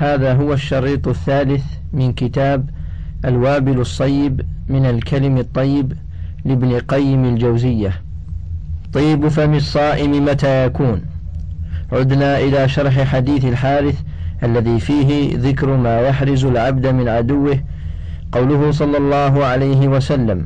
هذا هو الشريط الثالث من كتاب الوابل الصيب من الكلم الطيب لابن قيم الجوزية. طيب فم الصائم متى يكون؟ عدنا إلى شرح حديث الحارث الذي فيه ذكر ما يحرز العبد من عدوه، قوله صلى الله عليه وسلم: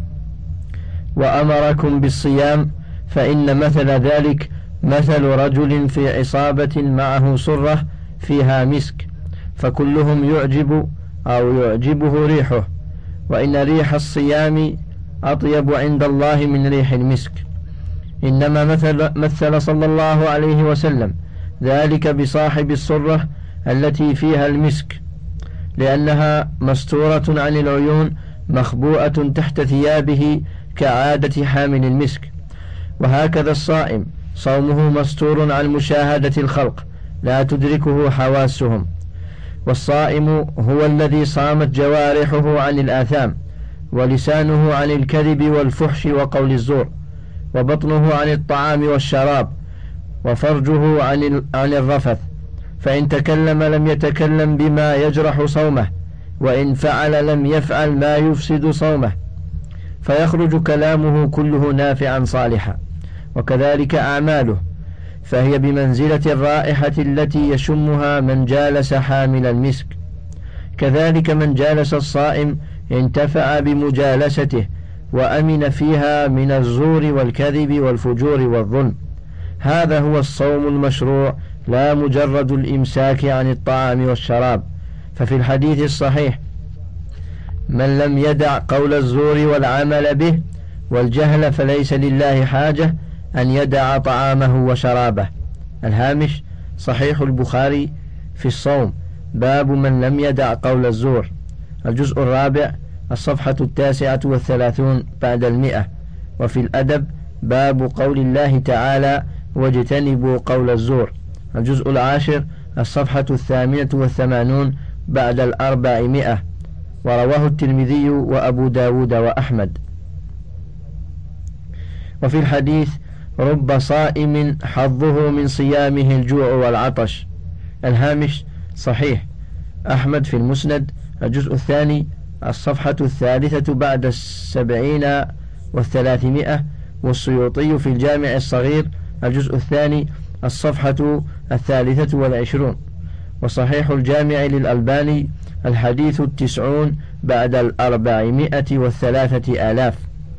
وأمركم بالصيام فإن مثل ذلك مثل رجل في عصابة معه صرة فيها مسك، فكلهم يعجب أو يعجبه ريحه، وإن ريح الصيام أطيب عند الله من ريح المسك. إنما مثل صلى الله عليه وسلم ذلك بصاحب الصرة التي فيها المسك، لأنها مستورة عن العيون مخبوءة تحت ثيابه كعادة حامل المسك. وهكذا الصائم صومه مستور عن مشاهدة الخلق لا تدركه حواسهم. والصائم هو الذي صامت جوارحه عن الآثام، ولسانه عن الكذب والفحش وقول الزور، وبطنه عن الطعام والشراب، وفرجه عن الرفث، فإن تكلم لم يتكلم بما يجرح صومه، وإن فعل لم يفعل ما يفسد صومه، فيخرج كلامه كله نافعا صالحا. وكذلك أعماله، فهي بمنزلة الرائحة التي يشمها من جالس حامل المسك. كذلك من جالس الصائم انتفع بمجالسته وأمن فيها من الزور والكذب والفجور والظلم. هذا هو الصوم المشروع، لا مجرد الإمساك عن الطعام والشراب. ففي الحديث الصحيح: من لم يدع قول الزور والعمل به والجهل فليس لله حاجة أن يدع طعامه وشرابه. الهامش: صحيح البخاري في الصوم، باب من لم يدع قول الزور، الجزء الرابع، الصفحة 39 بعد 100. وفي الأدب باب قول الله تعالى: واجتنبوا قول الزور، الجزء العاشر، الصفحة 88 بعد 400. ورواه الترمذي وأبو داود وأحمد. وفي الحديث: رب صائم حظه من صيامه الجوع والعطش. الهامش: صحيح أحمد في المسند، الجزء الثاني، الصفحة 3 بعد 70 و300. والسيوطي في الجامع الصغير، الجزء الثاني، الصفحة 23. وصحيح الجامع للألباني، الحديث 90 بعد 403,000.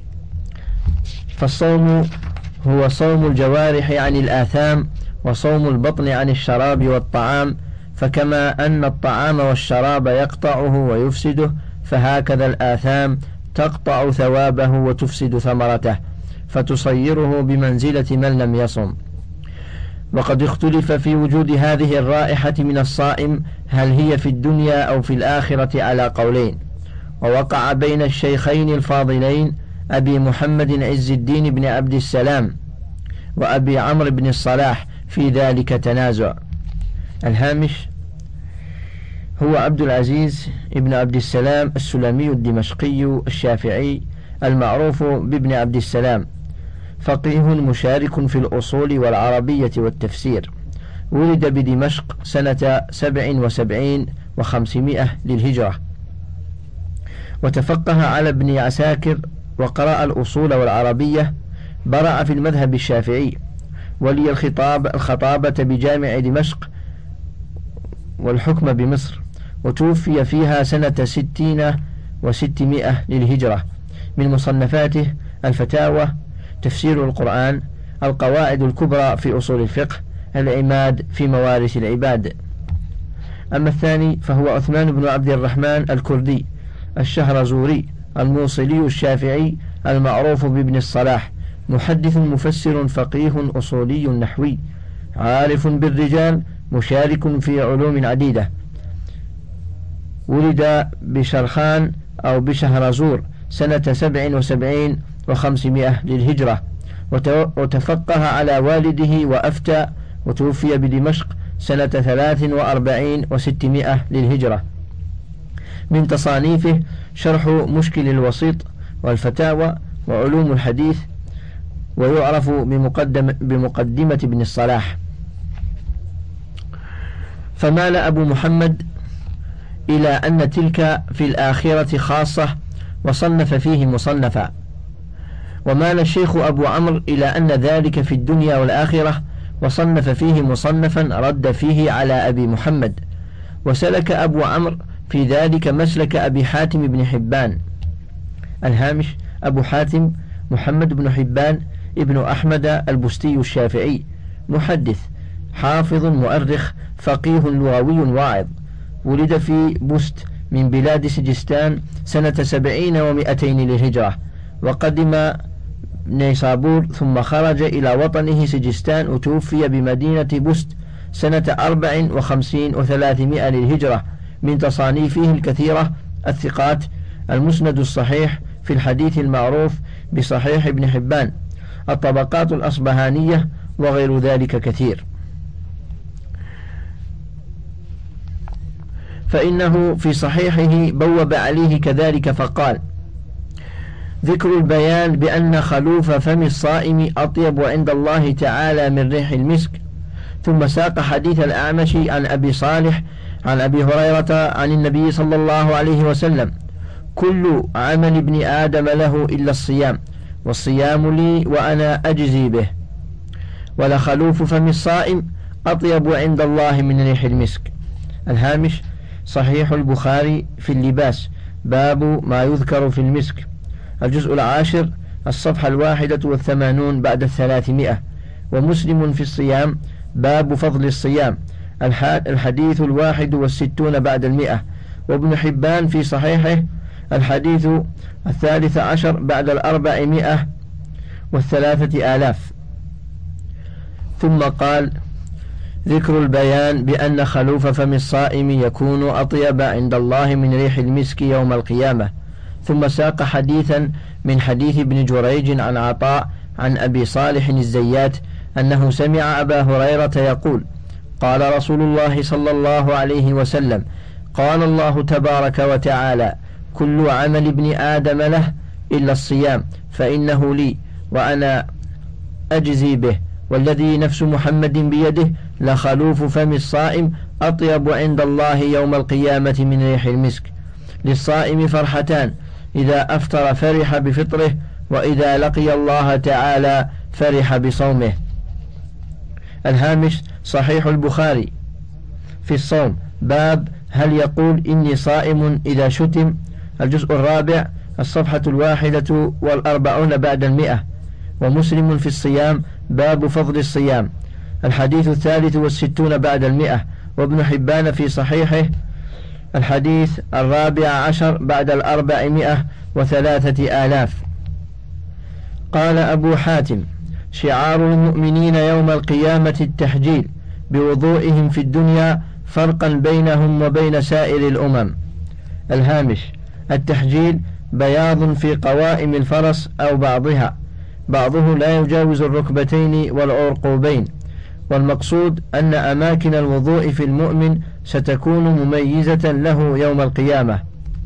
فالصوم هو صوم الجوارح عن الآثام، وصوم البطن عن الشراب والطعام. فكما أن الطعام والشراب يقطعه ويفسده، فهكذا الآثام تقطع ثوابه وتفسد ثمرته، فتصيره بمنزلة من لم يصم. وقد اختلف في وجود هذه الرائحة من الصائم، هل هي في الدنيا أو في الآخرة، على قولين. ووقع بين الشيخين الفاضلين أبي محمد عز الدين بن عبد السلام وأبي عمرو بن الصلاح في ذلك تنازع. الهامش: هو عبد العزيز ابن عبد السلام السلمي الدمشقي الشافعي المعروف بابن عبد السلام، فقيه مشارك في الأصول والعربية والتفسير. ولد بدمشق سنة 77 و500 للهجرة، وتفقه على ابن عساكر وقرأ الأصول والعربية. برع في المذهب الشافعي، ولي الخطابة بجامع دمشق والحكم بمصر، وتوفي فيها سنة 60 و600 للهجرة. من مصنفاته: الفتاوى، تفسير القرآن، القواعد الكبرى في أصول الفقه، العماد في موارث العباد. أما الثاني فهو عثمان بن عبد الرحمن الكردي الشهرزوري الموصلي الشافعي المعروف بابن الصلاح، محدث مفسر فقيه أصولي نحوي، عارف بالرجال، مشارك في علوم عديدة. ولد بشرخان أو بشهرزور سنة 77 و500 للهجرة، وتفقه على والده وأفتى، وتوفي بدمشق سنة 43 و600 للهجرة. من تصانيفه: شرح مشكل الوسيط، والفتاوى، وعلوم الحديث، ويعرف بمقدمة ابن الصلاح. فمال أبو محمد إلى أن تلك في الآخرة خاصة، وصنف فيه مصنفا. ومال الشيخ أبو عمرو إلى أن ذلك في الدنيا والآخرة، وصنف فيه مصنفا رد فيه على أبي محمد. وسلك أبو عمرو في ذلك مسلك أبي حاتم بن حبان. الهامش: أبو حاتم محمد بن حبان ابن أحمد البستي الشافعي، محدث حافظ مؤرخ فقيه لغوي واعظ، ولد في بست من بلاد سجستان سنة 70 و200 للهجرة، وقدم نيسابور ثم خرج إلى وطنه سجستان، وتوفي بمدينة بست سنة 54 و300 للهجرة. من تصانيفه الكثيرة الثقات: المسند الصحيح في الحديث المعروف بصحيح ابن حبان، الطبقات الأصبهانية، وغير ذلك كثير. فإنه في صحيحه بوب عليه كذلك فقال: ذكر البيان بأن خلوف فم الصائم أطيب عند الله تعالى من ريح المسك. ثم ساق حديث الأعمش عن أبي صالح عن أبي هريرة عن النبي صلى الله عليه وسلم: كل عمل ابن آدم له إلا الصيام، والصيام لي وأنا أجزي به، ولخلوف فم الصائم أطيب عند الله من ريح المسك. الهامش: صحيح البخاري في اللباس، باب ما يذكر في المسك، الجزء 10 الصفحة 81 بعد 300. ومسلم في الصيام، باب فضل الصيام، الحديث 61 بعد 100. وابن حبان في صحيحه، الحديث 13 بعد 403. ثم قال: ذكر البيان بأن خلوف فم الصائم يكون أطيب عند الله من ريح المسك يوم القيامة. ثم ساق حديثا من حديث ابن جريج عن عطاء عن أبي صالح الزيات أنه سمع أبا هريرة يقول: قال رسول الله صلى الله عليه وسلم: قال الله تبارك وتعالى: كل عمل ابن آدم له إلا الصيام فإنه لي وأنا أجزي به، والذي نفس محمد بيده لخلوف فم الصائم أطيب عند الله يوم القيامة من ريح المسك. للصائم فرحتان: إذا أفطر فرح بفطره، وإذا لقي الله تعالى فرح بصومه. الهامش: صحيح البخاري في الصوم، باب هل يقول إني صائم إذا شتم، الجزء 4 الصفحة 41 بعد 100. ومسلم في الصيام، باب فضل الصيام، الحديث 63 بعد 100. وابن حبان في صحيحه، الحديث 14 بعد 403. قال أبو حاتم: شعار المؤمنين يوم القيامة التحجيل بوضوئهم في الدنيا فرقا بينهم وبين سائر الأمم. الهامش: التحجيل بياض في قوائم الفرس أو بعضه لا يجاوز الركبتين والعرقوبين، والمقصود أن أماكن الوضوء في المؤمن ستكون مميزة له يوم القيامة.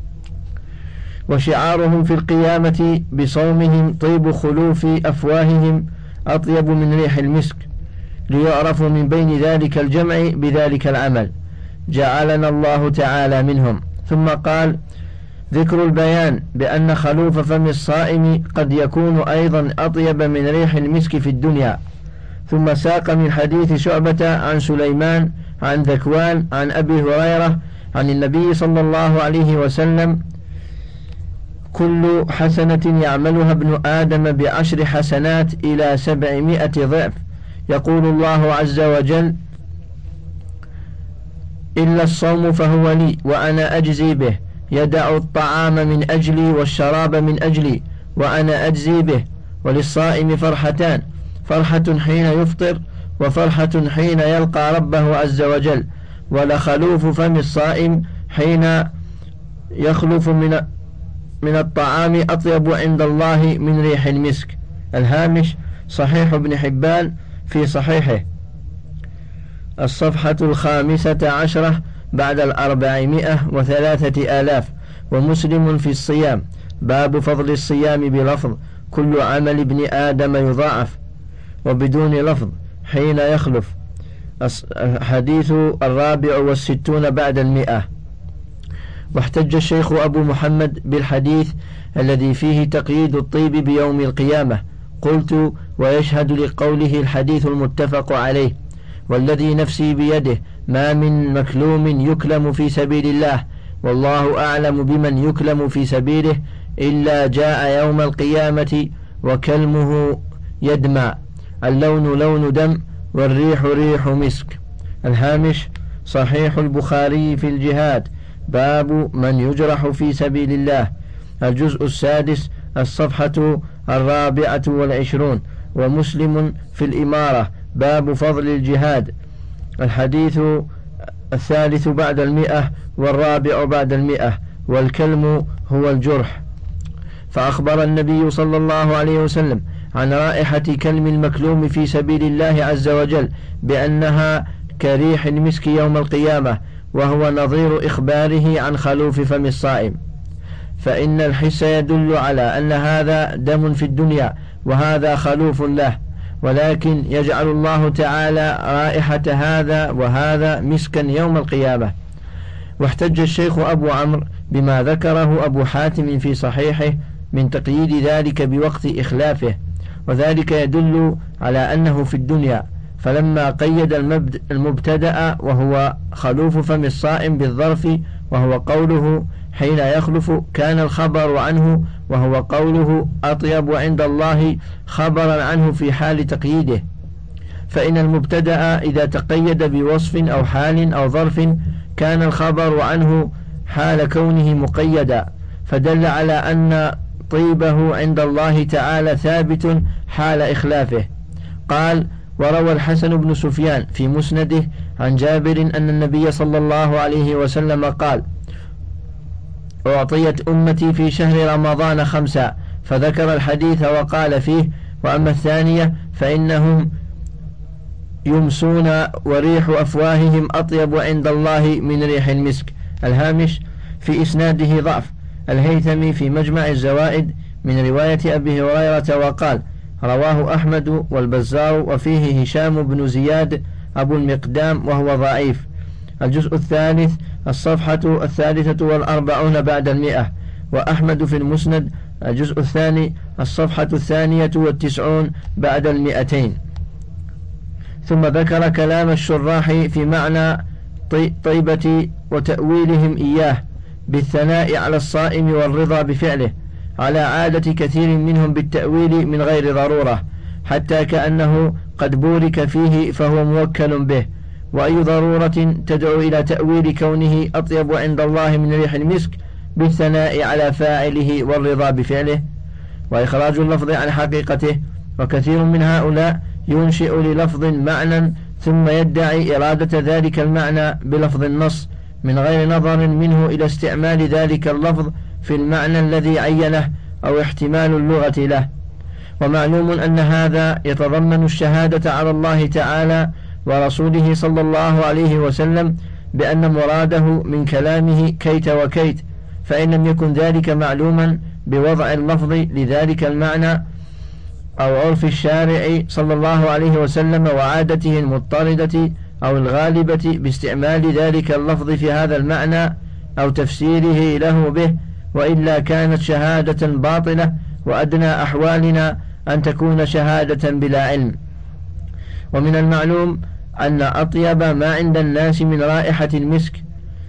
وشعارهم في القيامة بصومهم طيب خلوف أفواههم أطيب من ريح المسك، ليعرفوا من بين ذلك الجمع بذلك العمل، جعلنا الله تعالى منهم. ثم قال: ذكر البيان بأن خلوف فم الصائم قد يكون أيضا أطيب من ريح المسك في الدنيا. ثم ساق من حديث شعبة عن سليمان عن ذكوان عن أبي هريرة عن النبي صلى الله عليه وسلم: كل حسنة يعملها ابن آدم ب10 حسنات إلى 700 ضعف، يقول الله عز وجل: إلا الصوم فهو لي وأنا أجزي به، يدع الطعام من أجلي والشراب من أجلي وأنا أجزي به. وللصائم فرحتان: فرحة حين يفطر، وفرحة حين يلقى ربه عز وجل. ولخلوف فم الصائم حين يخلف من الطعام أطيب عند الله من ريح المسك. الهامش: صحيح ابن حبان في صحيحه، الصفحة 15 بعد 403. ومسلم في الصيام، باب فضل الصيام بلفظ: كل عمل ابن آدم يضاعف، وبدون لفظ حين يخلف، الحديث 64 بعد 100. واحتج الشيخ أبو محمد بالحديث الذي فيه تقييد الطيب بيوم القيامة. قلت: ويشهد لقوله الحديث المتفق عليه: والذي نفسي بيده ما من مكلوم يكلم في سبيل الله والله أعلم بمن يكلم في سبيله إلا جاء يوم القيامة وكلمه يدمع، اللون لون دم والريح ريح مسك. الهامش: صحيح البخاري في الجهاد، باب من يجرح في سبيل الله، الجزء السادس، الصفحة 24، ومسلم في الإمارة، باب فضل الجهاد، الحديث 3 بعد 100 بعد 100، والكلم هو الجرح. فأخبر النبي صلى الله عليه وسلم عن رائحة كلم المكلوم في سبيل الله عز وجل بأنها كريح المسك يوم القيامة، وهو نظير إخباره عن خلوف فم الصائم، فإن الحس يدل على أن هذا دم في الدنيا وهذا خلوف له، ولكن يجعل الله تعالى رائحة هذا وهذا مسكا يوم القيامة. واحتج الشيخ أبو عمرو بما ذكره أبو حاتم في صحيحه من تقييد ذلك بوقت إخلافه، وذلك يدل على أنه في الدنيا، فلما قيد المبتدأ وهو خلوف فم الصائم بالظرف وهو قوله حين يخلف كان الخبر عنه، وهو قوله أطيب عند الله خبرا عنه في حال تقييده، فإن المبتدأ إذا تقيد بوصف أو حال أو ظرف كان الخبر عنه حال كونه مقيدا، فدل على أن طيبه عند الله تعالى ثابت حال إخلافه. قال: وروى الحسن بن سفيان في مسنده عن جابر أن النبي صلى الله عليه وسلم قال: أعطيت أمتي في شهر رمضان 5، فذكر الحديث وقال فيه: وأما الثانية فإنهم يمسون وريح أفواههم أطيب عند الله من ريح المسك. الهامش: في إسناده ضعف. الهيثمي في مجمع الزوائد من رواية أبي هريرة وقال: رواه أحمد والبزار وفيه هشام بن زياد أبو المقدام وهو ضعيف. الجزء الثالث، الصفحة 43 بعد 100، وأحمد في المسند الجزء الثاني، الصفحة 92 بعد 200. ثم ذكر كلام الشراح في معنى طيبة وتأويلهم إياه بالثناء على الصائم والرضا بفعله، على عادة كثير منهم بالتأويل من غير ضرورة، حتى كأنه قد بورك فيه فهو موكل به، وأي ضرورة تدعو إلى تأويل كونه أطيب عند الله من ريح المسك بالثناء على فاعله والرضا بفعله، وإخراج اللفظ عن حقيقته. وكثير من هؤلاء ينشئ للفظ معنى ثم يدعي إرادة ذلك المعنى بلفظ النص من غير نظر منه إلى استعمال ذلك اللفظ في المعنى الذي عينه أو احتمال اللغة له. ومعلوم أن هذا يتضمن الشهادة على الله تعالى ورسوله صلى الله عليه وسلم بأن مراده من كلامه كيت وكيت، فإن لم يكن ذلك معلوما بوضع اللفظ لذلك المعنى أو عرف الشارع صلى الله عليه وسلم وعادته المضطردة أو الغالبة باستعمال ذلك اللفظ في هذا المعنى أو تفسيره له به، وإلا كانت شهادة باطلة، وأدنى أحوالنا أن تكون شهادة بلا علم. ومن المعلوم أن أطيب ما عند الناس من رائحة المسك،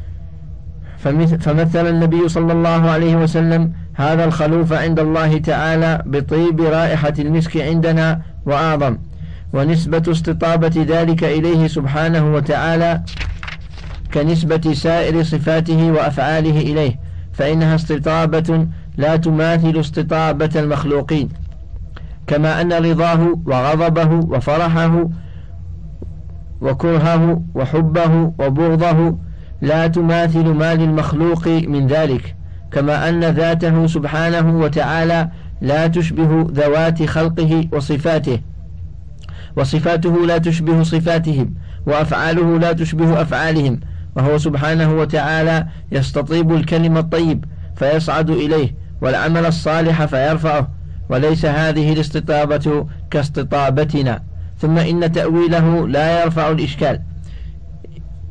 فمثل النبي صلى الله عليه وسلم هذا الخلوف عند الله تعالى بطيب رائحة المسك عندنا وأعظم، ونسبة استطابة ذلك إليه سبحانه وتعالى كنسبة سائر صفاته وأفعاله إليه، فإنها استطابة لا تماثل استطابة المخلوقين، كما أن رضاه وغضبه وفرحه وكرهه وحبه وبغضه لا تماثل ما للمخلوق من ذلك، كما أن ذاته سبحانه وتعالى لا تشبه ذوات خلقه وصفاته، وصفاته لا تشبه صفاتهم، وأفعاله لا تشبه أفعالهم، وهو سبحانه وتعالى يستطيب الكلم الطيب فيصعد إليه والعمل الصالح فيرفعه، وليس هذه الاستطابة كاستطابتنا. ثم إن تأويله لا يرفع الإشكال،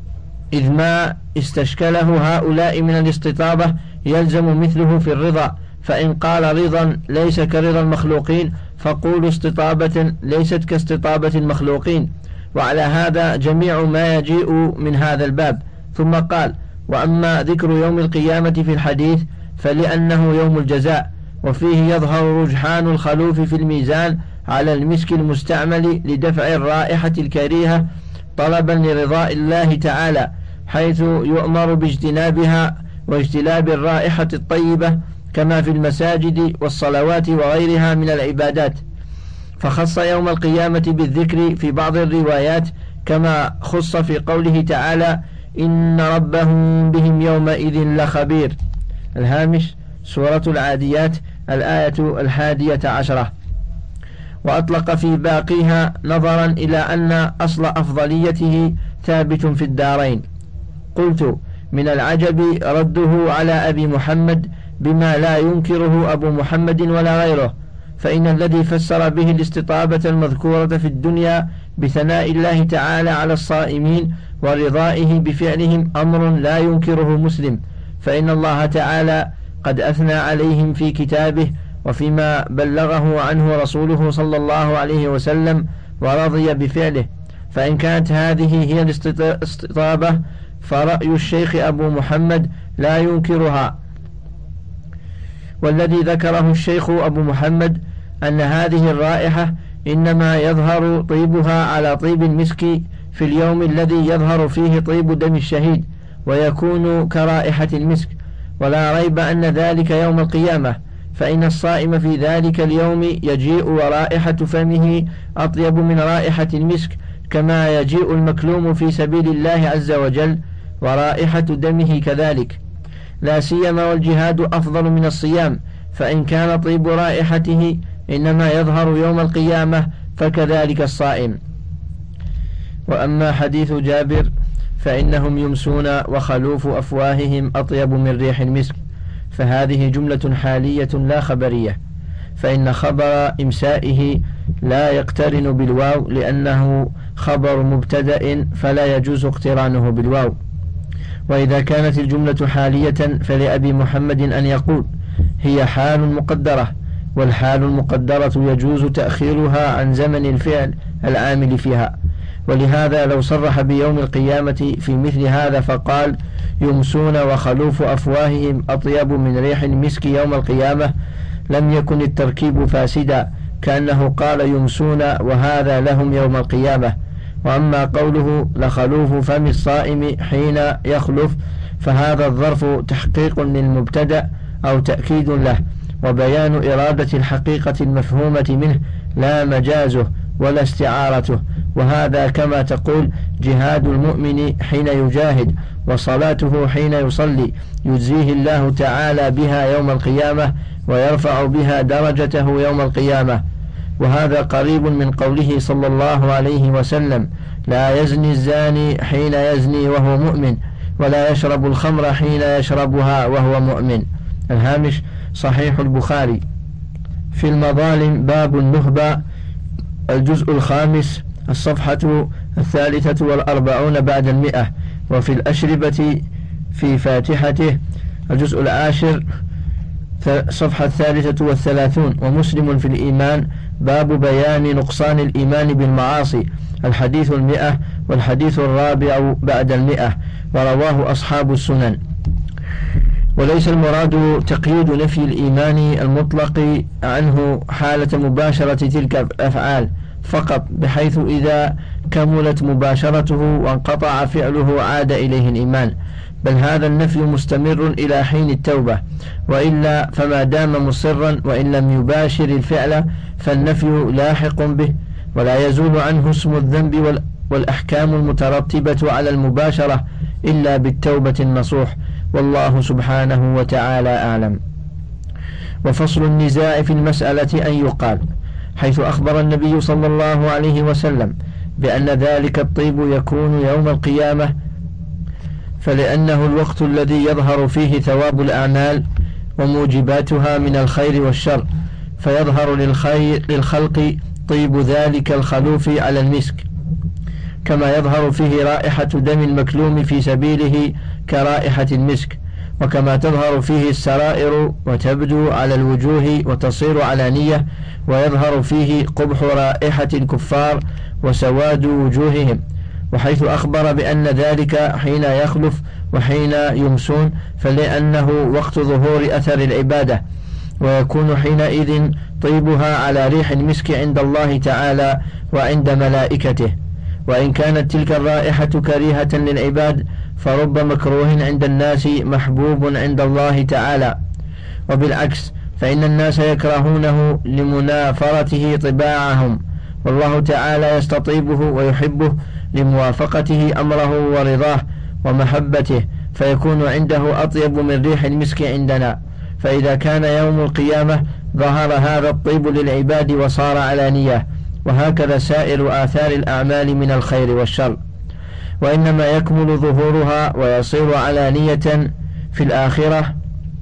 إذ ما استشكله هؤلاء من الاستطابة يلزم مثله في الرضا، فإن قال رضا ليس كرضا المخلوقين فقولوا استطابة ليست كاستطابة المخلوقين. وعلى هذا جميع ما يجيء من هذا الباب. ثم قال: وأما ذكر يوم القيامة في الحديث فلأنه يوم الجزاء، وفيه يظهر رجحان الخلوف في الميزان على المسك المستعمل لدفع الرائحة الكريهة طلبا لرضاء الله تعالى، حيث يؤمر باجتنابها واجتلاب الرائحة الطيبة كما في المساجد والصلوات وغيرها من العبادات، فخص يوم القيامة بالذكر في بعض الروايات كما خص في قوله تعالى: إن ربهم بهم يومئذ لخبير. الهامش: سورة العاديات، الآية 11. وأطلق في باقيها نظرا إلى أن أصل أفضليته ثابت في الدارين. قلت: من العجب رده على أبي محمد بما لا ينكره أبو محمد ولا غيره، فإن الذي فسر به الاستطابة المذكورة في الدنيا بثناء الله تعالى على الصائمين ورضائه بفعلهم أمر لا ينكره مسلم، فإن الله تعالى قد أثنى عليهم في كتابه وفيما بلغه عنه رسوله صلى الله عليه وسلم ورضي بفعله. فإن كانت هذه هي الاستطابة فرأي الشيخ أبو محمد لا ينكرها، والذي ذكره الشيخ أبو محمد أن هذه الرائحة إنما يظهر طيبها على طيب المسك في اليوم الذي يظهر فيه طيب دم الشهيد ويكون كرائحة المسك، ولا ريب أن ذلك يوم القيامة، فإن الصائم في ذلك اليوم يجيء ورائحة فمه أطيب من رائحة المسك، كما يجيء المكلوم في سبيل الله عز وجل ورائحة دمه كذلك، لا سيما والجهاد أفضل من الصيام، فإن كان طيب رائحته إنما يظهر يوم القيامة فكذلك الصائم. وأما حديث جابر فإنهم يمسون وخلوف أفواههم أطيب من ريح المسك، فهذه جملة حالية لا خبرية، فإن خبر إمسائه لا يقترن بالواو لأنه خبر مبتدأ فلا يجوز اقترانه بالواو. وإذا كانت الجملة حالية فلأبي محمد أن يقول: هي حال مقدرة، والحال المقدرة يجوز تأخيرها عن زمن الفعل العامل فيها. ولهذا لو صرح بيوم القيامة في مثل هذا فقال: يمسون وخلوف أفواههم أطيب من ريح المسك يوم القيامة، لم يكن التركيب فاسدا، كأنه قال يمسون وهذا لهم يوم القيامة. وأما قوله لخلوف فم الصائم حين يخلف فهذا الظرف تحقيق للمبتدأ أو تأكيد له، وبيان إرادة الحقيقة المفهومة منه لا مجازه ولا استعارته، وهذا كما تقول جهاد المؤمن حين يجاهد وصلاته حين يصلي يجزيه الله تعالى بها يوم القيامة ويرفع بها درجته يوم القيامة. وهذا قريب من قوله صلى الله عليه وسلم: لا يزني الزاني حين يزني وهو مؤمن، ولا يشرب الخمر حين يشربها وهو مؤمن. الهامش: صحيح البخاري. في المظالم باب النهبة، الجزء 5، الصفحة 43 بعد 100. وفي الأشربة في فاتحته الجزء 10 صفحة 33. ومسلم في الإيمان باب بيان نقصان الإيمان بالمعاصي، الحديث 100 والحديث 4 بعد 100، ورواه أصحاب السنن. وليس المراد تقييد نفي الإيمان المطلق عنه حالة مباشرة تلك الأفعال فقط، بحيث إذا كملت مباشرته وانقطع فعله عاد إليه الإيمان، بل هذا النفي مستمر إلى حين التوبة، وإلا فما دام مصرا وإن لم يباشر الفعل فالنفي لاحق به، ولا يزول عنه اسم الذنب والأحكام المترتبة على المباشرة إلا بالتوبة النصوح، والله سبحانه وتعالى أعلم. وفصل النزاع في المسألة أن يقال: حيث أخبر النبي صلى الله عليه وسلم بأن ذلك الطيب يكون يوم القيامة، فلأنه الوقت الذي يظهر فيه ثواب الأعمال وموجباتها من الخير والشر، فيظهر للخلق طيب ذلك الخلوف على المسك، كما يظهر فيه رائحة دم المكلوم في سبيله كرائحة المسك، وكما تظهر فيه السرائر وتبدو على الوجوه وتصير علانية، ويظهر فيه قبح رائحة الكفار وسواد وجوههم. وحيث أخبر بأن ذلك حين يخلف وحين يمسون، فلأنه وقت ظهور أثر العبادة، ويكون حينئذ طيبها على ريح المسك عند الله تعالى وعند ملائكته. وإن كانت تلك الرائحة كريهة للعباد، فرب مكروه عند الناس محبوب عند الله تعالى. وبالعكس، فإن الناس يكرهونه لمنافرته طباعهم، والله تعالى يستطيبه ويحبه لموافقته أمره ورضاه ومحبته، فيكون عنده أطيب من ريح المسك عندنا. فإذا كان يوم القيامة ظهر هذا الطيب للعباد وصار علانية، وهكذا سائر آثار الأعمال من الخير والشر، وإنما يكمل ظهورها ويصير علانية في الآخرة.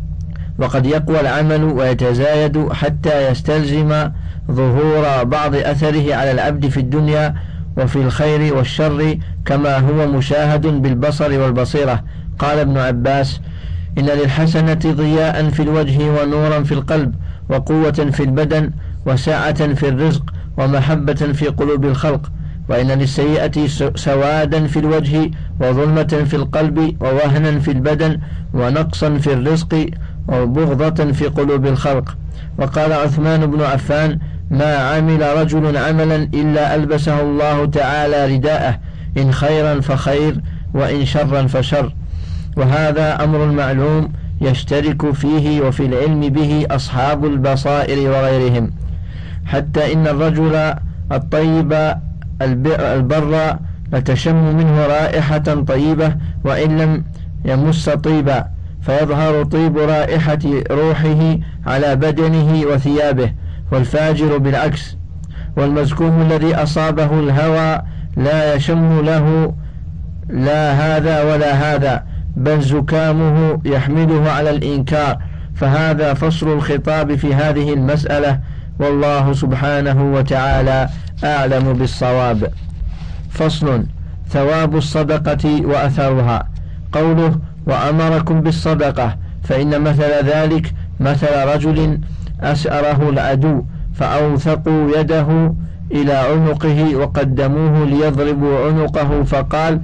وقد يقوى العمل ويتزايد حتى يستلزم ظهور بعض أثره على العبد في الدنيا وفي الخير والشر، كما هو مشاهد بالبصر والبصيرة. قال ابن عباس: إن للحسنة ضياء في الوجه ونورا في القلب وقوة في البدن وسعة في الرزق ومحبة في قلوب الخلق، وإن للسيئة سوادا في الوجه وظلمة في القلب ووهنا في البدن ونقصا في الرزق وبغضة في قلوب الخلق. وقال عثمان بن عفان: ما عمل رجل عملا إلا ألبسه الله تعالى رداءه، إن خيرا فخير وإن شرا فشر. وهذا أمر معلوم يشترك فيه وفي العلم به أصحاب البصائر وغيرهم، حتى إن الرجل الطيب البر لتشم منه رائحة طيبة وإن لم يمس طيبا، فيظهر طيب رائحة روحه على بدنه وثيابه. والفاجر بالعكس، والمزكوم الذي أصابه الهوى لا يشم له لا هذا ولا هذا، بل زكامه يحمله على الإنكار. فهذا فصل الخطاب في هذه المسألة، والله سبحانه وتعالى أعلم بالصواب. فصل: ثواب الصدقة وأثرها. قوله: وأمركم بالصدقة، فإن مثل ذلك مثل رجل أسأره العدو فأوثقوا يده إلى عنقه وقدموه ليضربوا عنقه، فقال: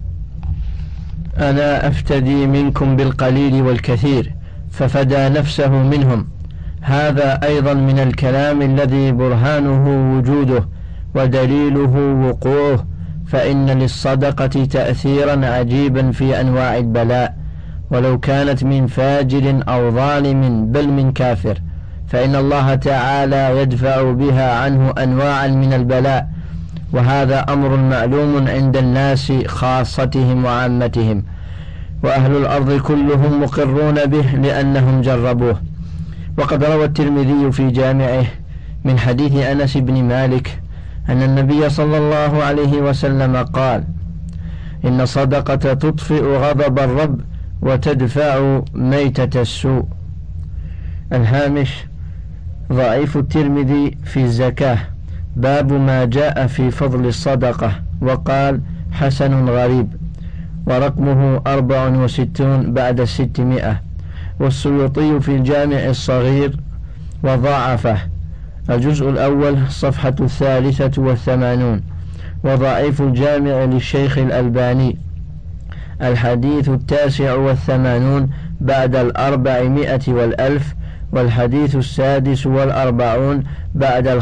أنا أفتدي منكم بالقليل والكثير، ففدى نفسه منهم. هذا أيضا من الكلام الذي برهانه وجوده ودليله وقوعه، فإن للصدقة تأثيرا عجيبا في أنواع البلاء، ولو كانت من فاجر أو ظالم بل من كافر، فإن الله تعالى يدفع بها عنه أنواعا من البلاء. وهذا أمر معلوم عند الناس خاصتهم وعامتهم، وأهل الأرض كلهم مقرون به لأنهم جربوه. وقد روى الترمذي في جامعه من حديث أنس بن مالك أن النبي صلى الله عليه وسلم قال: إن الصدقة تطفئ غضب الرب وتدفع ميتة السوء. الهامش: ضعيف الترمذي في الزكاة، باب ما جاء في فضل الصدقة، وقال: حسن غريب، ورقمه 64 بعد 600. والسيوطي في الجامع الصغير وضاعفه، الجزء الأول صفحة 83. وضعيف الجامع للشيخ الألباني، الحديث 89 بعد 400 والألف، والحديث 46 بعد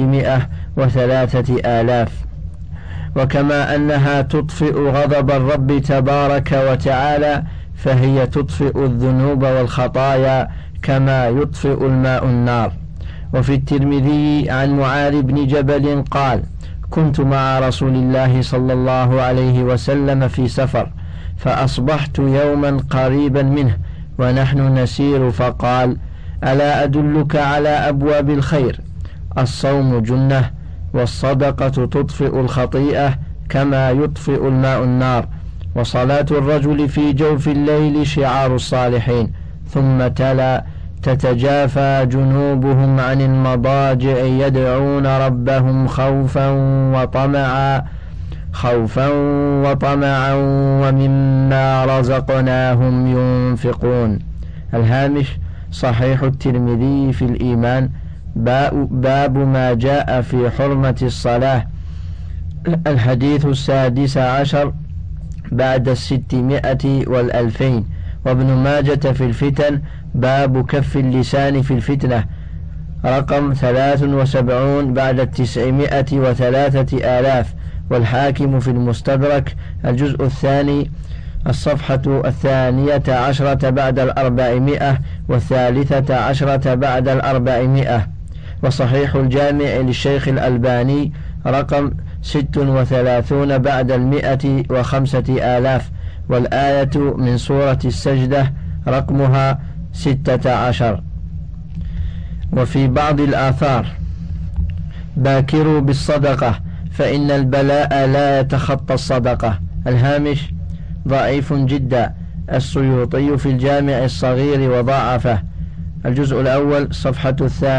503,000. وكما أنها تطفئ غضب الرب تبارك وتعالى، فهي تطفئ الذنوب والخطايا كما يطفئ الماء النار. وفي الترمذي عن معاذ بن جبل قال: كنت مع رسول الله صلى الله عليه وسلم في سفر، فأصبحت يوما قريبا منه ونحن نسير، فقال: ألا أدلك على أبواب الخير؟ الصوم جنة، والصدقة تطفئ الخطيئة كما يطفئ الماء النار، وصلاة الرجل في جوف الليل شعار الصالحين. ثم تلا: تتجافى جنوبهم عن المضاجع يدعون ربهم خوفا وطمعا خوفا وطمعا ومما رزقناهم ينفقون. الهامش: صحيح الترمذي في الإيمان، باب ما جاء في حرمة الصلاة، الحديث 16 بعد 600 و2000. وابن ماجة في الفتن، باب كف اللسان في الفتنة، رقم 73 بعد 903,000. والحاكم في المستدرك، الجزء الثاني، الصفحة 12 بعد 400 و13 بعد 400. وصحيح الجامع للشيخ الألباني، رقم 36 بعد 105,000. والآية من سورة السجدة رقمها 16. وفي بعض الآثار: باكروا بالصدقة فإن البلاء لا يتخطى الصدقة. الهامش: ضعيف جدا، السيوطي في الجامع الصغير وضاعفه، الجزء الأول، صفحة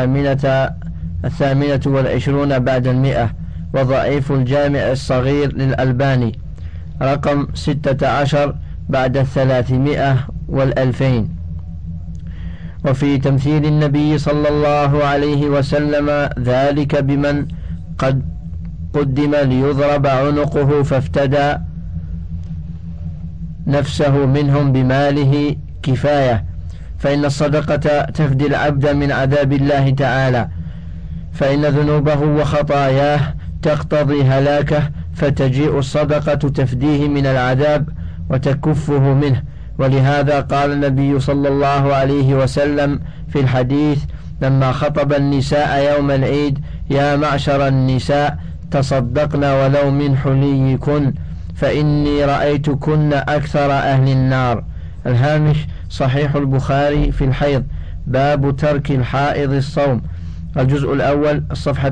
28 بعد 100. وضعيف الجامع الصغير للألباني، رقم 16 بعد 300 و2000. وفي تمثيل النبي صلى الله عليه وسلم ذلك بمن قد قدم ليضرب عنقه فافتدى نفسه منهم بماله كفاية، فإن الصدقة تفدي العبد من عذاب الله تعالى، فإن ذنوبه وخطاياه تقتضي هلاكه، فتجيء الصدقة تفديه من العذاب وتكفه منه. ولهذا قال النبي صلى الله عليه وسلم في الحديث لما خطب النساء يوم العيد: يا معشر النساء تصدقن ولو من حليكن فإني رأيتكن أكثر أهل النار. الهامش: صحيح البخاري في الحيض، باب ترك الحائض الصوم، الجزء الأول، الصفحة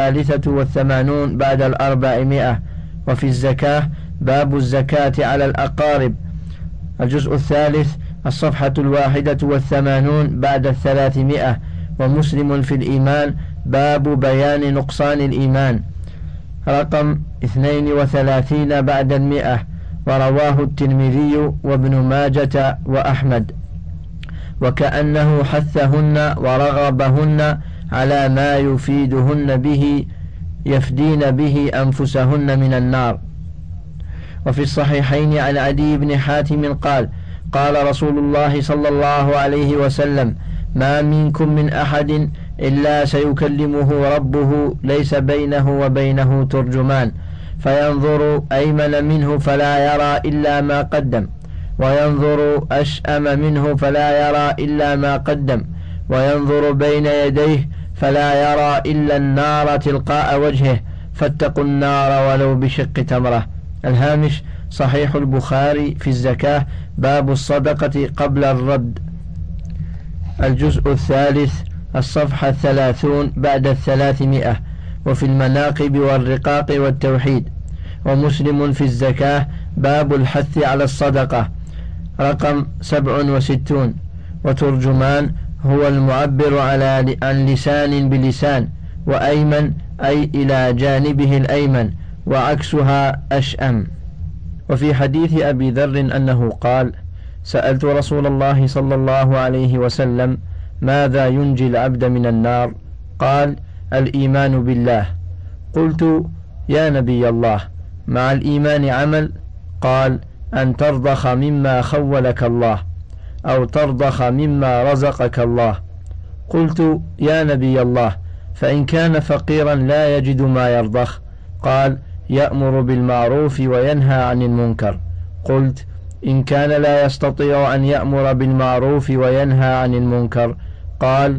83 بعد 400. وفي الزكاة، باب الزكاة على الأقارب، الجزء الثالث، الصفحة 81 بعد 300. ومسلم في الإيمان، باب بيان نقصان الإيمان، رقم 32 بعد 100. ورواه الترمذي وابن ماجة وأحمد. وكأنه حثهن ورغبهن على ما يفيدهن به يفدين به أنفسهن من النار. وفي الصحيحين عن عدي بن حاتم قال: قال رسول الله صلى الله عليه وسلم: ما منكم من أحد إلا سيكلمه ربه ليس بينه وبينه ترجمان، فينظر أيمن منه فلا يرى إلا ما قدم، وينظر أشأم منه فلا يرى إلا ما قدم، وينظر بين يديه فلا يرى إلا النار تلقاء وجهه، فاتقوا النار ولو بشق تمرة. الهامش: صحيح البخاري في الزكاة، باب الصدقة قبل الرد، الجزء الثالث، الصفحة 30 بعد 300. وفي المناقب والرقاق والتوحيد. ومسلم في الزكاة، باب الحث على الصدقة، رقم 67. وترجمان هو المعبر عن لسان بلسان، وأيمن أي إلى جانبه الأيمن، وعكسها أشأم. وفي حديث أبي ذر أنه قال: سألت رسول الله صلى الله عليه وسلم: ماذا ينجي العبد من النار؟ قال: الإيمان بالله. قلت: يا نبي الله، مع الإيمان عمل؟ قال: أن ترضخ مما خولك الله، أو ترضخ مما رزقك الله. قلت: يا نبي الله، فإن كان فقيرا لا يجد ما يرضخ؟ قال: يأمر بالمعروف وينهى عن المنكر. قلت: إن كان لا يستطيع أن يأمر بالمعروف وينهى عن المنكر؟ قال: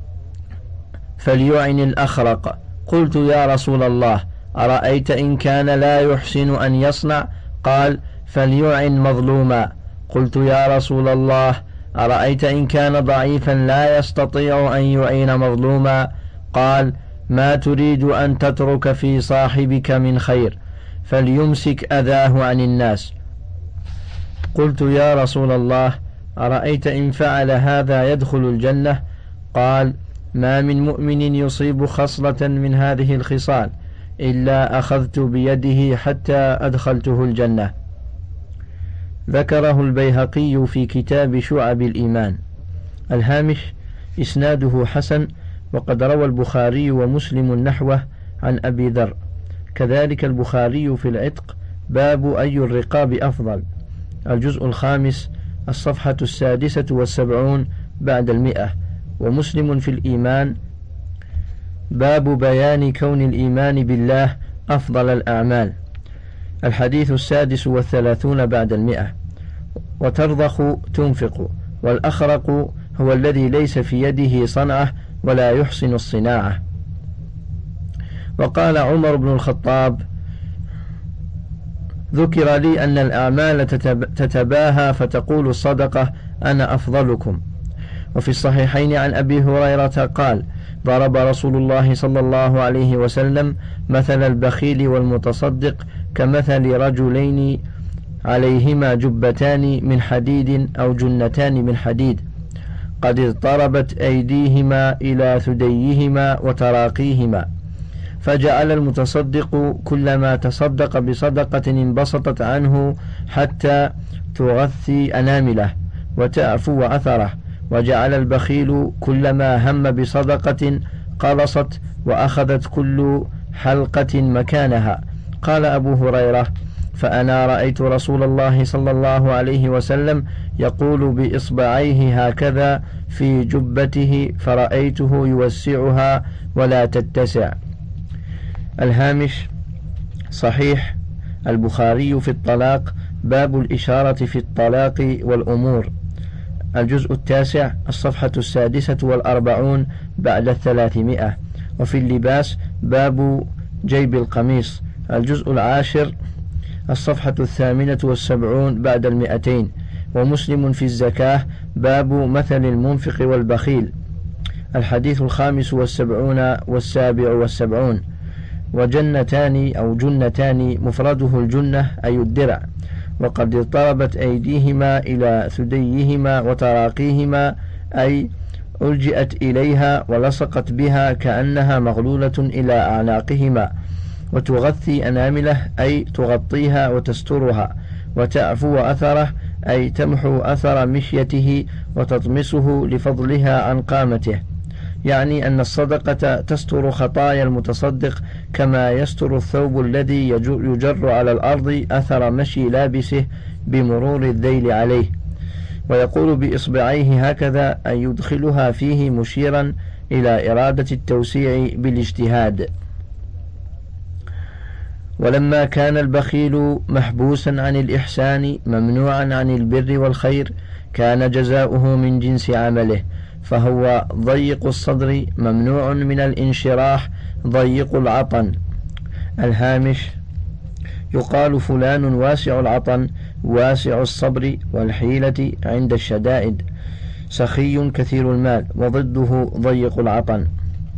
فليعن الأخرق. قلت: يا رسول الله، أرأيت إن كان لا يحسن أن يصنع؟ قال: فليعن مظلوما. قلت: يا رسول الله، أرأيت إن كان ضعيفا لا يستطيع أن يعين مظلوما؟ قال: ما تريد أن تترك في صاحبك من خير، فليمسك أذاه عن الناس. قلت: يا رسول الله، أرأيت إن فعل هذا يدخل الجنة؟ قال: ما من مؤمن يصيب خصلة من هذه الخصال إلا أخذت بيده حتى أدخلته الجنة. ذكره البيهقي في كتاب شعب الإيمان. الهامش: إسناده حسن، وقد روى البخاري ومسلم نحوه عن أبي ذر. كذلك البخاري في العتق باب أي الرقاب أفضل، الجزء 5 الصفحة 76 بعد 100. ومسلم في الإيمان باب بيان كون الإيمان بالله أفضل الأعمال، الحديث 36 بعد 100. وترضخ تنفق، والأخرق هو الذي ليس في يده صنعة ولا يحسن الصناعة. وقال عمر بن الخطاب: ذكر لي أن الأعمال تتباهى فتقول الصدقة أنا أفضلكم. وفي الصحيحين عن أبي هريرة قال: ضرب رسول الله صلى الله عليه وسلم مثل البخيل والمتصدق كمثل رجلين عليهما جبتان من حديد أو جنتان من حديد قد اضطربت أيديهما إلى ثديهما وتراقيهما، فجعل المتصدق كلما تصدق بصدقة انبسطت عنه حتى تغثي أنامله وتعفو أثره، وجعل البخيل كلما هم بصدقة قلصت وأخذت كل حلقة مكانها. قال أبو هريرة: فأنا رأيت رسول الله صلى الله عليه وسلم يقول بإصبعيه هكذا في جبته فرأيته يوسعها ولا تتسع. الهامش: صحيح البخاري في الطلاق باب الإشارة في الطلاق والأمور، الجزء 9 الصفحة 46 بعد 300. وفي اللباس باب جيب القميص، الجزء 10 الصفحة 78 بعد 200. ومسلم في الزكاة باب مثل المنفق والبخيل، الحديث 75 و77. وجنتان أو جنتان مفرده الجنة أي الدرع، وقد اضطربت أيديهما إلى ثديهما وتراقيهما أي ألجئت إليها ولصقت بها كأنها مغلولة إلى أعناقهما، وتغثي أنامله أي تغطيها وتسترها، وتعفو أثره أي تمحو أثر مشيته وتطمسه لفضلها عن قامته، يعني أن الصدقة تستر خطايا المتصدق كما يستر الثوب الذي يجر على الأرض أثر مشي لابسه بمرور الذيل عليه. ويقول بإصبعيه هكذا أن يدخلها فيه مشيرا إلى إرادة التوسيع بالاجتهاد. ولما كان البخيل محبوسا عن الإحسان ممنوعا عن البر والخير كان جزاؤه من جنس عمله، فهو ضيق الصدر ممنوع من الانشراح ضيق العطن. الهامش: يقال فلان واسع العطن واسع الصبر والحيلة عند الشدائد، سخي كثير المال، وضده ضيق العطن.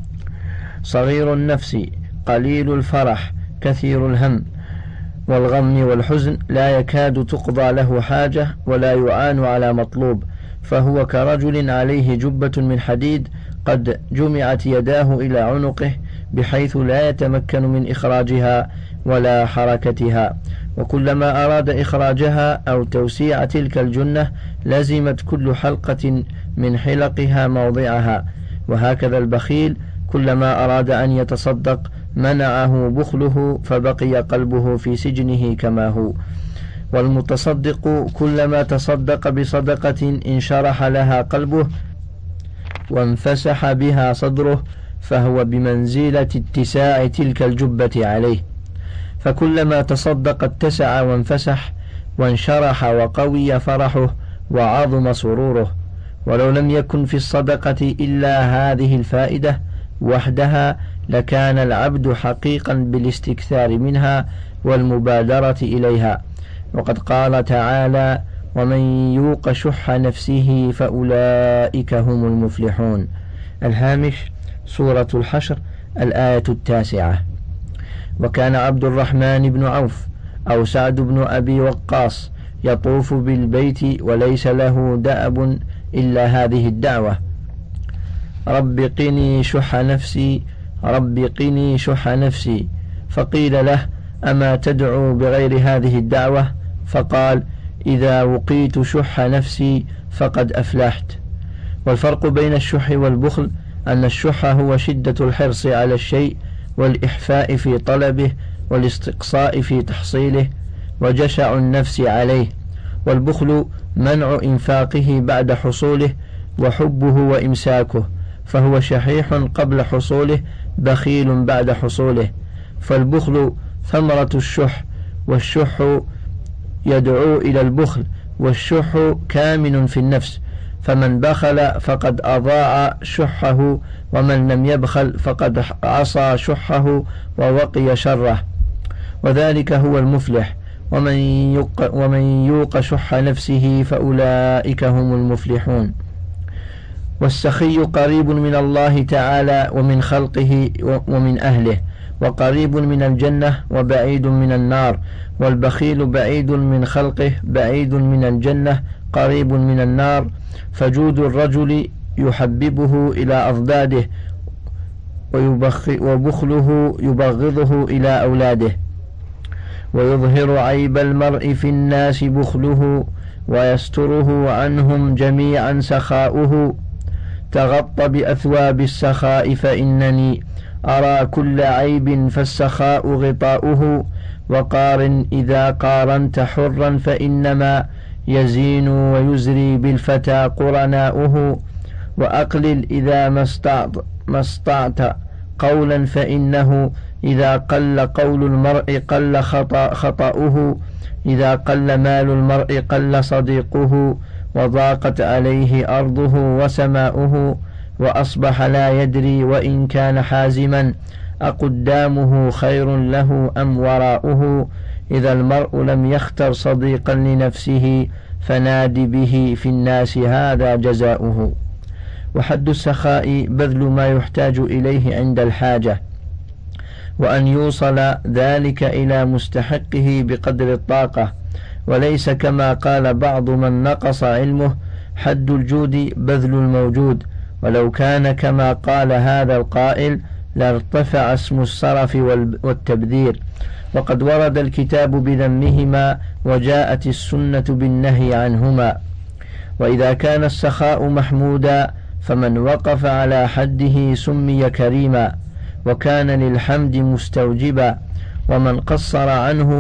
صغير النفس قليل الفرح كثير الهم والغم والحزن، لا يكاد تقضى له حاجة ولا يعان على مطلوب، فهو كرجل عليه جبة من حديد قد جمعت يداه إلى عنقه بحيث لا يتمكن من إخراجها ولا حركتها، وكلما أراد إخراجها أو توسيع تلك الجنة لزمت كل حلقة من حلقها موضعها. وهكذا البخيل كلما أراد أن يتصدق منعه بخله فبقي قلبه في سجنه كما هو. والمتصدق كلما تصدق بصدقة انشرح لها قلبه وانفسح بها صدره، فهو بمنزلة اتساع تلك الجبة عليه، فكلما تصدق اتسع وانفسح وانشرح وقوي فرحه وعظم سروره. ولو لم يكن في الصدقة إلا هذه الفائدة وحدها لكان العبد حقيقا بالاستكثار منها والمبادرة إليها. وقد قال تعالى: ومن يوق شح نفسه فأولئك هم المفلحون. الهامش: سورة الحشر الآية 9. وكان عبد الرحمن بن عوف أو سعد بن أبي وقاص يطوف بالبيت وليس له دأب إلا هذه الدعوة: رب قني شح نفسي، رب قني شح نفسي، فقيل له: أما تدعو بغير هذه الدعوة؟ فقال: إذا وقيت شح نفسي فقد أفلحت. والفرق بين الشح والبخل أن الشح هو شدة الحرص على الشيء والإحفاء في طلبه والاستقصاء في تحصيله وجشع النفس عليه، والبخل منع إنفاقه بعد حصوله وحبه وإمساكه، فهو شحيح قبل حصوله بخيل بعد حصوله. فالبخل ثمرة الشح، والشح يدعو إلى البخل، والشح كامن في النفس، فمن بخل فقد أضاع شحه، ومن لم يبخل فقد عصى شحه ووقي شره، وذلك هو المفلح. ومن يوق شح نفسه فأولئك هم المفلحون. والسخي قريب من الله تعالى ومن خلقه ومن أهله، وقريب من الجنة وبعيد من النار، والبخيل بعيد من خلقه بعيد من الجنة قريب من النار. فجود الرجل يحببه إلى أضداده، وبخله يبغضه إلى أولاده. ويظهر عيب المرء في الناس بخله، ويستره عنهم جميعا سخاؤه. تغط بأثواب السخاء فإنني أرى كل عيب، فالسخاء غطاؤه. وقارن إذا قارنت حرا، فإنما يزين ويزري بالفتى قرناؤه. وأقلل إذا ما استطعت قولا، فإنه إذا قل قول المرء قل خطأه. إذا قل مال المرء قل صديقه، وضاقت عليه أرضه وسماؤه. وأصبح لا يدري وإن كان حازما أقدامه خير له أم وراؤه. إذا المرء لم يختر صديقا لنفسه فناد به في الناس هذا جزاؤه. وحد السخاء بذل ما يحتاج إليه عند الحاجة، وأن يوصل ذلك إلى مستحقه بقدر الطاقة، وليس كما قال بعض من نقص علمه: حد الجود بذل الموجود. ولو كان كما قال هذا القائل لارتفع اسم السرف والتبذير، وقد ورد الكتاب بذمهما وجاءت السنة بالنهي عنهما. وإذا كان السخاء محمودا فمن وقف على حده سمي كريما، وكان للحمد مستوجبا. ومن قصر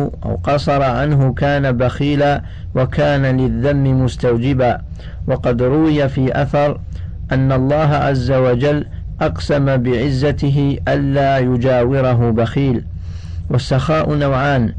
عنه كان بخيلا، وكان للذم مستوجبا. وقد روي في أثر أن الله عز وجل أقسم بعزته ألا يجاوره بخيل. والسخاء نوعان،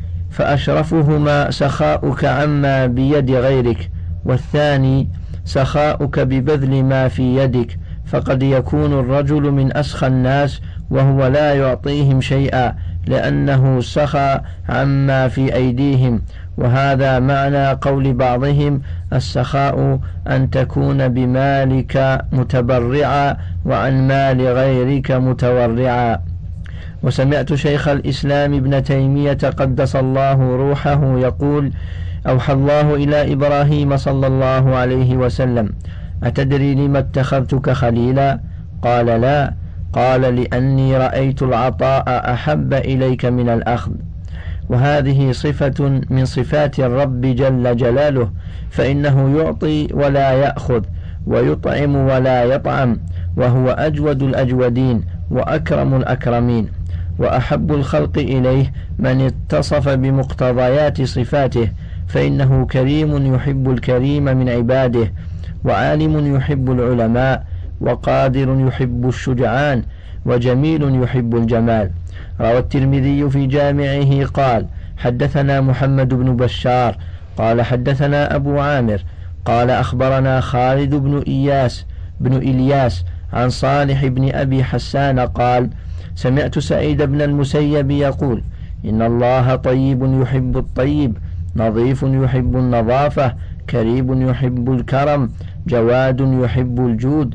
فأشرفهما سخاؤك عما بيد غيرك، والثاني سخاؤك ببذل ما في يدك. فقد يكون الرجل من أسخى الناس وهو لا يعطيهم شيئا، لأنه سخى عما في أيديهم. وهذا معنى قول بعضهم: السخاء أن تكون بمالك متبرعا وعن مال غيرك متورعا. وسمعت شيخ الإسلام ابن تيمية قدس الله روحه يقول: أوحى الله إلى إبراهيم صلى الله عليه وسلم: أتدري لما اتخذتك خليلا؟ قال: لا. قال: لأني رأيت العطاء أحب إليك من الأخذ. وهذه صفة من صفات الرب جل جلاله، فإنه يعطي ولا يأخذ، ويطعم ولا يطعم، وهو أجود الأجودين وأكرم الأكرمين. وأحب الخلق إليه من اتصف بمقتضيات صفاته، فإنه كريم يحب الكريم من عباده، وعالم يحب العلماء، وقادر يحب الشجعان، وجميل يحب الجمال. روى الترمذي في جامعه قال: حدثنا محمد بن بشار قال حدثنا أبو عامر قال أخبرنا خالد بن إلياس عن صالح بن أبي حسان قال: سمعت سعيد بن المسيب يقول: إن الله طيب يحب الطيب، نظيف يحب النظافة، كريم يحب الكرم، جواد يحب الجود،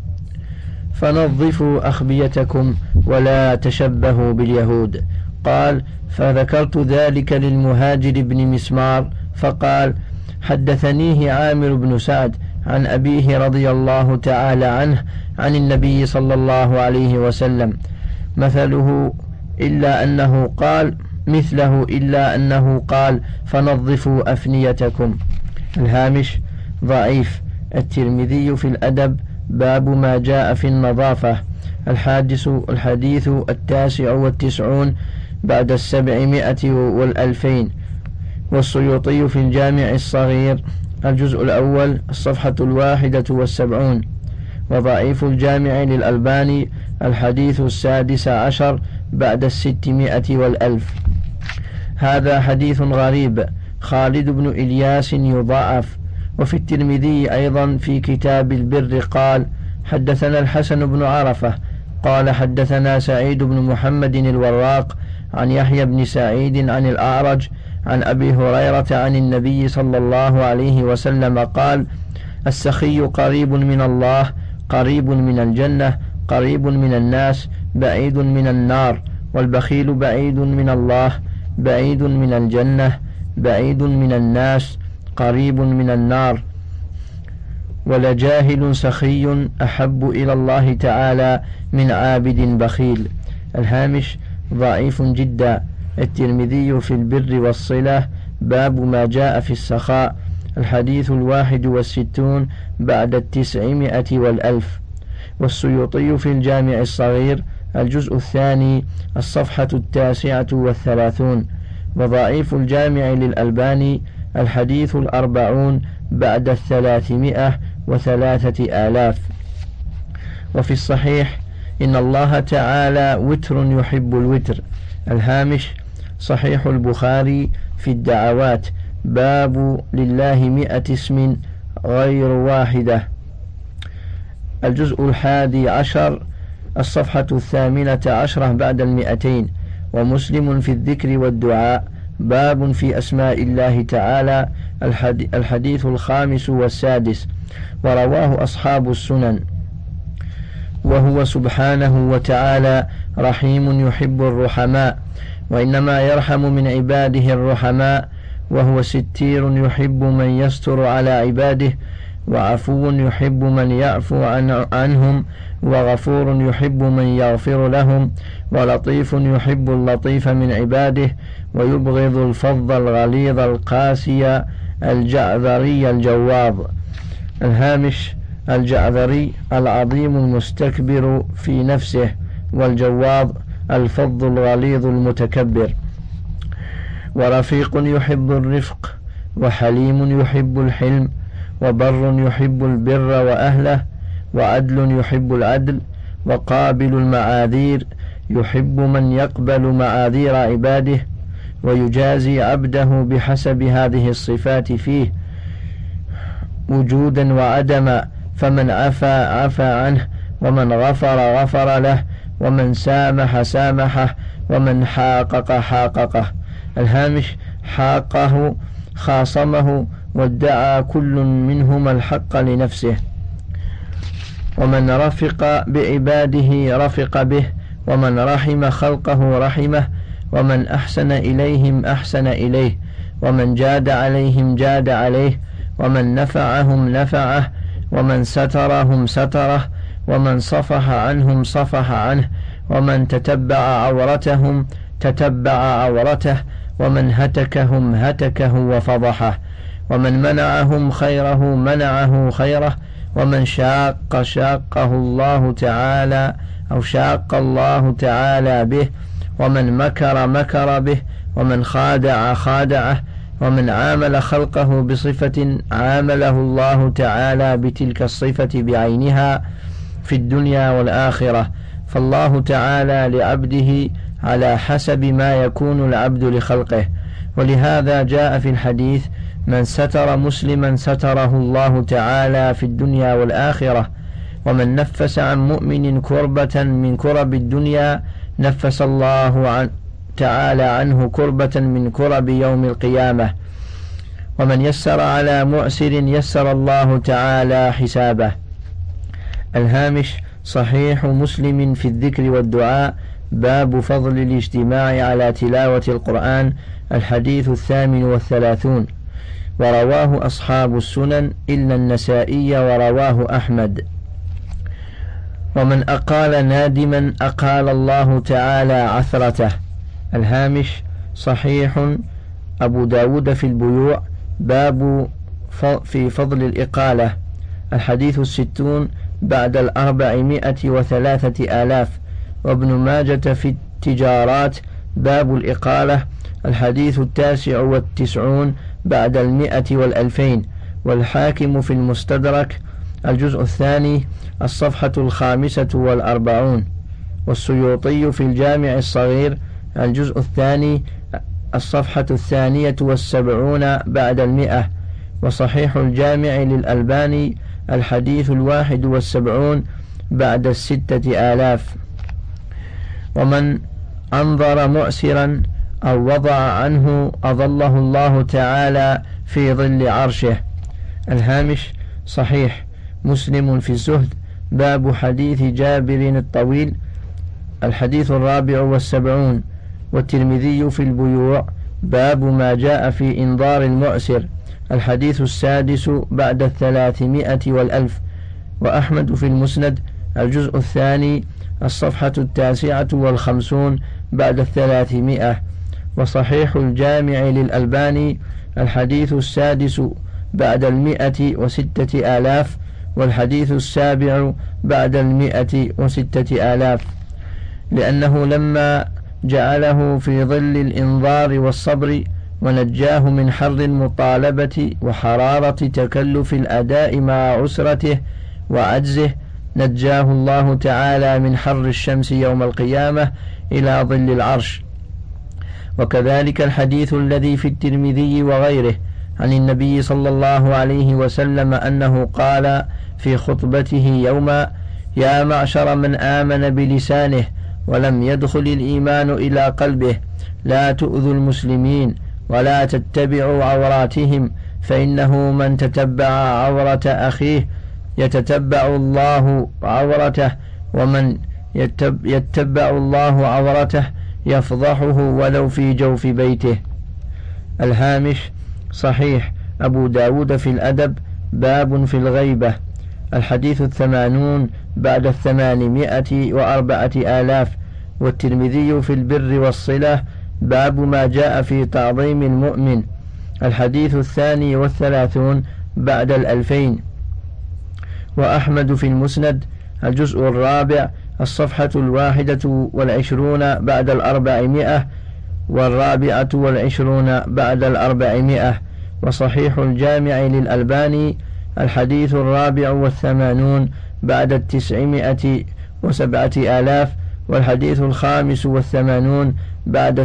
فنظفوا أخبيتكم ولا تشبهوا باليهود. قال: فذكرت ذلك للمهاجر بن مسمار فقال: حدثنيه عامر بن سعد عن أبيه رضي الله تعالى عنه عن النبي صلى الله عليه وسلم: مثله إلا أنه قال فنظفوا أفنيتكم. الهامش: ضعيف. الترمذي في الأدب باب ما جاء في النظافة. الحديث 99 بعد 700 و2000. والسيوطي في الجامع الصغير الجزء الأول الصفحة 71. وضعيف الجامع للألباني الحديث 16 بعد 600 و1000. هذا حديث غريب. خالد بن إلياس يضاعف. وفي الترمذي أيضا في كتاب البر قال: حدثنا الحسن بن عرفة قال حدثنا سعيد بن محمد الوراق عن يحيى بن سعيد عن الأعرج عن أبي هريرة عن النبي صلى الله عليه وسلم قال: السخي قريب من الله، قريب من الجنة، قريب من الناس، بعيد من النار. والبخيل بعيد من الله، بعيد من الجنة، بعيد من الناس، قريب من النار. ولجاهل سخي أحب إلى الله تعالى من عابد بخيل. الهامش: ضعيف جدا. الترمذي في البر والصلة باب ما جاء في السخاء الحديث 61 بعد 900 و1000. والسيوطي في الجامع الصغير الجزء الثاني الصفحة 39. وضعيف الجامع للألباني الحديث 40 بعد 303,000. وفي الصحيح: إن الله تعالى وتر يحب الوتر. الهامش: صحيح البخاري في الدعوات باب لله 100 اسم غير واحدة الجزء 11 الصفحة 18 بعد 200. ومسلم في الذكر والدعاء باب في أسماء الله تعالى الحديث 65. ورواه أصحاب السنن. وهو سبحانه وتعالى رحيم يحب الرحماء، وإنما يرحم من عباده الرحماء. وهو ستير يحب من يستر على عباده، وعفو يحب من يعفو عنهم، وغفور يحب من يغفر لهم، ولطيف يحب اللطيف من عباده، ويبغض الفظ الغليظ القاسي الجعذري الجواظ. الهامش: الجعذري العظيم المستكبر في نفسه، والجواظ الفظ الغليظ المتكبر. ورفيق يحب الرفق، وحليم يحب الحلم، وبر يحب البر وأهله، وعدل يحب العدل، وقابل المعاذير يحب من يقبل معاذير عباده، ويجازي عبده بحسب هذه الصفات فيه وجودا وعدما. فمن عفى عنه، ومن غفر له، ومن سامح سامحه، ومن حاققه. الهامش: حاقه خاصمه، وادعى كل منهما الحق لنفسه. ومن رفق بعباده رفق به، ومن رحم خلقه رحمه، ومن أحسن إليهم أحسن إليه، ومن جاد عليهم جاد عليه، ومن نفعهم نفعه، ومن سترهم ستره، ومن صفح عنهم صفح عنه، ومن تتبع عورتهم تتبع عورته، ومن هتكهم هتكه وفضحه، ومن منعهم خيره منعه خيره، ومن شاقه الله تعالى أو شاق الله تعالى به، ومن مكر به، ومن خادعه، ومن عامل خلقه بصفة عامله الله تعالى بتلك الصفة بعينها في الدنيا والآخرة. فالله تعالى لعبده على حسب ما يكون العبد لخلقه. ولهذا جاء في الحديث: من ستر مسلما ستره الله تعالى في الدنيا والآخرة، ومن نفس عن مؤمن كربة من كرب الدنيا نفس الله تعالى عنه كربة من كرب يوم القيامة، ومن يسر على معسر يسر الله تعالى حسابه. الهامش: صحيح مسلم في الذكر والدعاء باب فضل الاجتماع على تلاوة القرآن الحديث 38. ورواه أصحاب السنن إلا النسائي ورواه أحمد. ومن أقال نادما أقال الله تعالى عثرته. الهامش: صحيح أبو داود في البيوع، باب في فضل الإقالة. الحديث 60 بعد 403,000. وابن ماجة في التجارات، باب الإقالة، الحديث 99 بعد 100 و2000. والحاكم في المستدرك، الجزء 2 الصفحة 45. والسيوطي في الجامع الصغير، الجزء 2 الصفحة 72 بعد 100. وصحيح الجامع للألباني، الحديث 71 بعد 6000. ومن أنظر مؤسرا أو وضع عنه أظله الله تعالى في ظل عرشه. الهامش: صحيح مسلم في الزهد، باب حديث جابر الطويل، الحديث 74. والترمذي في البيوع، باب ما جاء في إنظار المؤسر، الحديث 6 بعد 300 و1000. وأحمد في المسند، الجزء 2 الصفحة 59 بعد 300. وصحيح الجامع للألباني، الحديث 6 بعد 106,000. والحديث 7 بعد 106,000. لأنه لما جعله في ظل الإنظار والصبر ونجاه من حر المطالبة وحرارة تكلف الأداء مع عسرته وعجزه، نجاه الله تعالى من حر الشمس يوم القيامة إلى ظل العرش. وكذلك الحديث الذي في الترمذي وغيره عن النبي صلى الله عليه وسلم أنه قال في خطبته يوما: يا معشر من آمن بلسانه ولم يدخل الإيمان إلى قلبه، لا تؤذوا المسلمين ولا تتبعوا عوراتهم، فإنه من تتبع عورة أخيه يتتبع الله عورته، ومن يتبع الله عورته يفضحه ولو في جوف بيته. الهامش: صحيح أبو داود في الأدب، باب في الغيبة، الحديث 80 بعد 804,000. والترمذي في البر والصلة، باب ما جاء في تعظيم المؤمن، الحديث 32 بعد 2000. وأحمد في المسند، الجزء 4 الصفحة 21 بعد 400 و24 بعد 400. وصحيح الجامع للألباني، الحديث 84 بعد 907,000. والحديث 85 بعد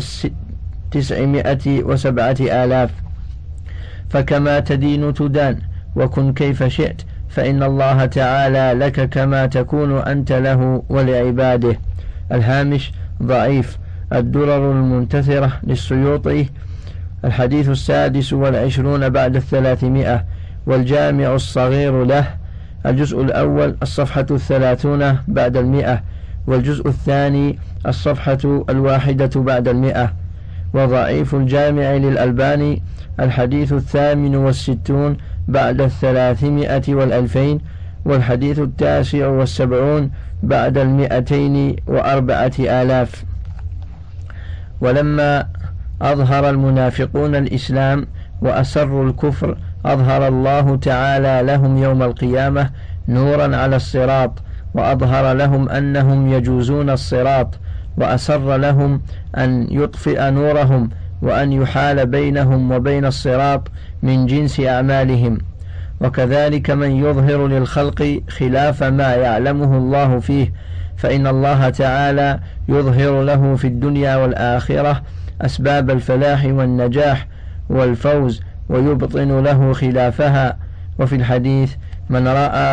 907,000. فكما تدين تدان، وكن كيف شئت، فإن الله تعالى لك كما تكون أنت له ولعباده. الهامش: ضعيف الدرر المنتثرة للسيوطي، الحديث 26 بعد 300. والجامع الصغير له، الجزء الأول الصفحة 30 بعد 100. والجزء الثاني الصفحة 1 بعد 100. وضعيف الجامع للألباني، الحديث 68 بعد 300 و2000. والحديث 79 بعد 204,000. ولما أظهر المنافقون الإسلام وأسروا الكفر، أظهر الله تعالى لهم يوم القيامة نورا على الصراط، وأظهر لهم أنهم يجوزون الصراط، وأسر لهم أن يطفئ نورهم وأن يحال بينهم وبين الصراط من جنس أعمالهم. وكذلك من يظهر للخلق خلاف ما يعلمه الله فيه، فإن الله تعالى يظهر له في الدنيا والآخرة أسباب الفلاح والنجاح والفوز، ويبطن له خلافها. وفي الحديث: من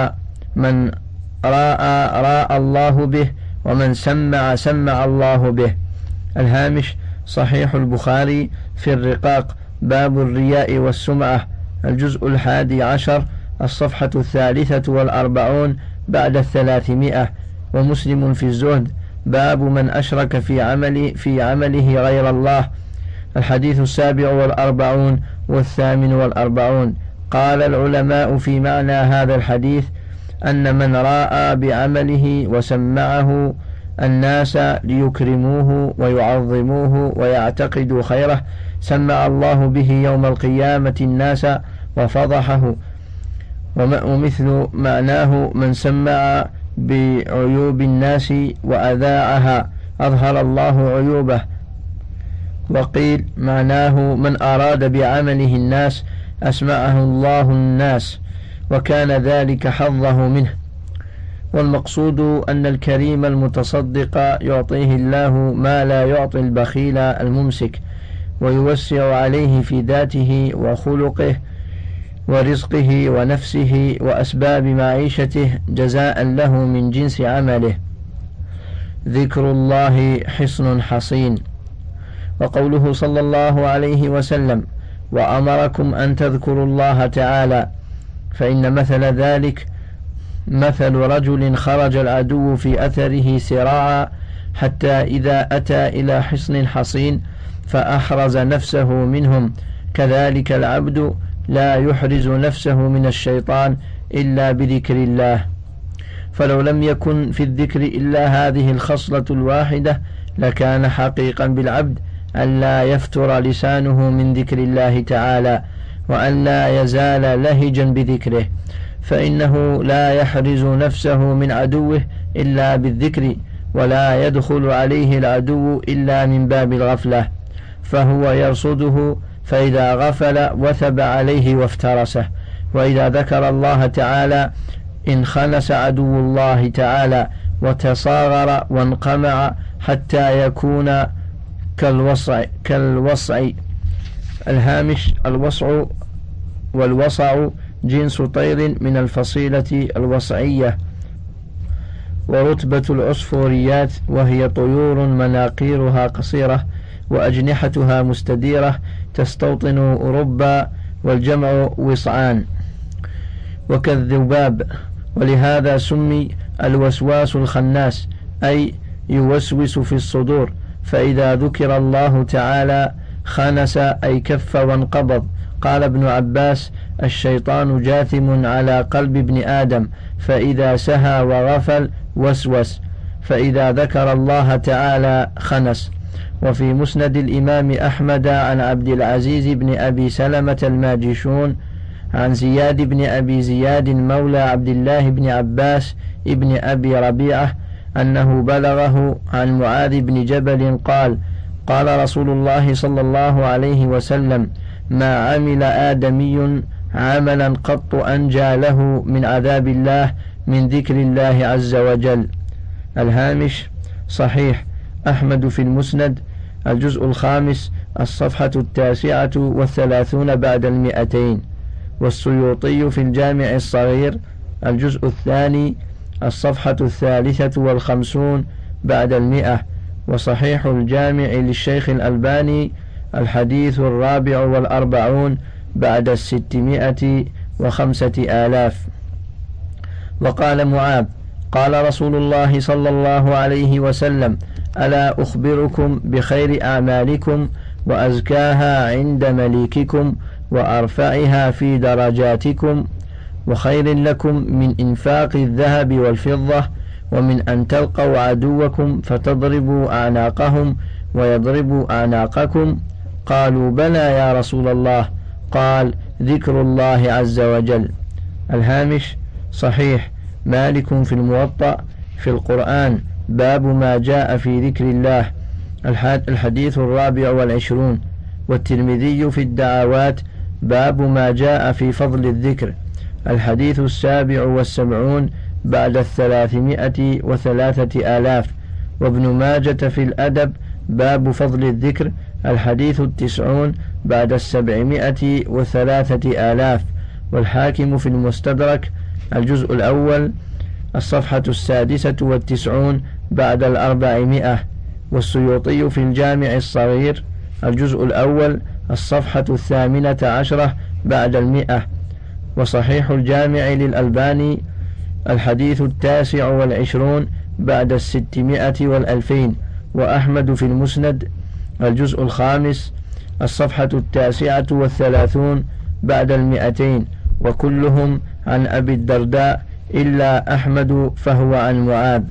رأى الله به، ومن سمع الله به. الهامش: صحيح البخاري في الرقاق، باب الرياء والسمعة، الجزء 11 الصفحة 43 بعد 300. ومسلم في الزهد، باب من أشرك في عمله غير الله، الحديث 47 و48. قال العلماء في معنى هذا الحديث: أن من راء بعمله وسمعه الناس ليكرموه ويعظموه ويعتقدوا خيره سمع الله به يوم القيامة الناس وفضحه. ومثل معناه من سمع بعيوب الناس وأذاعها أظهر الله عيوبه. وقيل معناه من أراد بعمله الناس أسمعه الله الناس وكان ذلك حظه منه. والمقصود أن الكريم المتصدق يعطيه الله ما لا يعطي البخيل الممسك، ويوسع عليه في ذاته وخلقه ورزقه ونفسه وأسباب معيشته جزاء له من جنس عمله. ذكر الله حصن حصين. وقوله صلى الله عليه وسلم وأمركم أن تذكروا الله تعالى، فإن مثل ذلك مثل رجل خرج العدو في أثره سراعا حتى إذا أتى إلى حصن حصين فأحرز نفسه منهم، كذلك العبد لا يحرز نفسه من الشيطان إلا بذكر الله. فلو لم يكن في الذكر إلا هذه الخصلة الواحدة لكان حقيقا بالعبد أن لا يفتر لسانه من ذكر الله تعالى، وأن لا يزال لهجا بذكره، فإنه لا يحرز نفسه من عدوه إلا بالذكر، ولا يدخل عليه العدو إلا من باب الغفلة، فهو يرصده، فإذا غفل وثب عليه وافترسه. وإذا ذكر الله تعالى انخنس عدو الله تعالى وتصاغر وانقمع حتى يكون كالوصع. الهامش الوصع والوصع جنس طير من الفصيلة الوصعية، ورتبة العصفوريات، وهي طيور مناقيرها قصيرة وأجنحتها مستديرة تستوطن أوروبا، والجمع وصعان. وكالذباب، ولهذا سمي الوسواس الخناس، أي يوسوس في الصدور، فإذا ذكر الله تعالى خنس أي كف وانقبض. قال ابن عباس الشيطان جاثم على قلب ابن آدم، فإذا سهى وغفل وسوس، فإذا ذكر الله تعالى خنس. وفي مسند الإمام أحمد عن عبد العزيز بن أبي سلمة الماجشون عن زياد بن أبي زياد مولى عبد الله بن عباس ابن أبي ربيعة أنه بلغه عن معاذ بن جبل قال قال رسول الله صلى الله عليه وسلم ما عمل آدمي عملا قط أنجى له من عذاب الله من ذكر الله عز وجل. الهامش صحيح أحمد في المسند الجزء 5 الصفحة 39 بعد 200، والسيوطي في الجامع الصغير الجزء 2 الصفحة 53 بعد 100، وصحيح الجامع للشيخ الألباني الحديث 44 بعد 605,000. وقال معاذ قال رسول الله صلى الله عليه وسلم ألا أخبركم بخير أعمالكم وأزكاها عند مليككم وأرفعها في درجاتكم، وخير لكم من إنفاق الذهب والفضة، ومن أن تلقوا عدوكم فتضربوا أعناقهم ويضربوا أعناقكم. قالوا بلى يا رسول الله. قال ذكر الله عز وجل. الهامش صحيح مالك في الموطأ في القرآن باب ما جاء في ذكر الله الحديث 24، والترمذي في الدعوات باب ما جاء في فضل الذكر الحديث 77 بعد 303,000، وابن ماجة في الأدب باب فضل الذكر الحديث 90 بعد 703,000، والحاكم في المستدرك الجزء الأول الصفحة 96 بعد 400، والسيوطي في الجامع الصغير الجزء الأول الصفحة 18 بعد 100، وصحيح الجامع للألباني الحديث 29 بعد 600 و2000، وأحمد في المسند الجزء 5 الصفحة 39 بعد 200، وكلهم عن أبي الدرداء إلا أحمد فهو عن معاذ.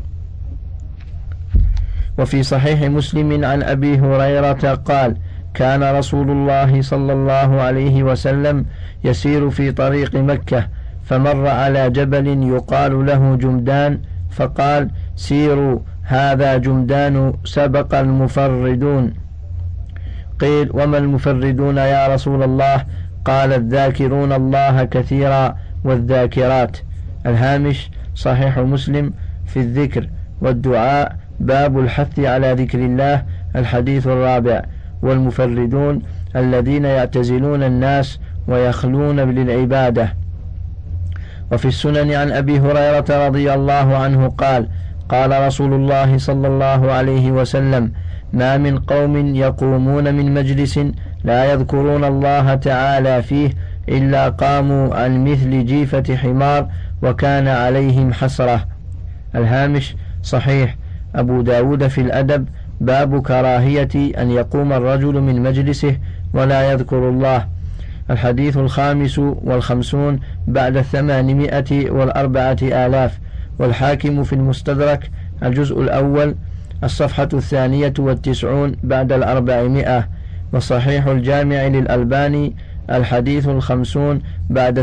وفي صحيح مسلم عن أبي هريرة قال: كان رسول الله صلى الله عليه وسلم يسير في طريق مكة فمر على جبل يقال له جمدان فقال: سيروا هذا جمدان سبق المفردون. قيل: وما المفردون يا رسول الله؟ قال: الذاكرون الله كثيرا والذاكرات. الهامش: صحيح مسلم في الذكر والدعاء باب الحث على ذكر الله. الحديث الرابع. والمفردون الذين يعتزلون الناس ويخلون للعبادة. وفي السنن عن أبي هريرة رضي الله عنه قال: قال رسول الله صلى الله عليه وسلم: ما من قوم يقومون من مجلس لا يذكرون الله تعالى فيه إلا قاموا عن مثل جيفة حمار وكان عليهم حسرة. الهامش: صحيح أبو داود في الأدب باب كراهية أن يقوم الرجل من مجلسه ولا يذكر الله. الحديث 55 بعد 804,000. والحاكم في المستدرك الجزء الأول الصفحة 92 بعد 400. وصحيح الجامع للألباني الحديث 50 بعد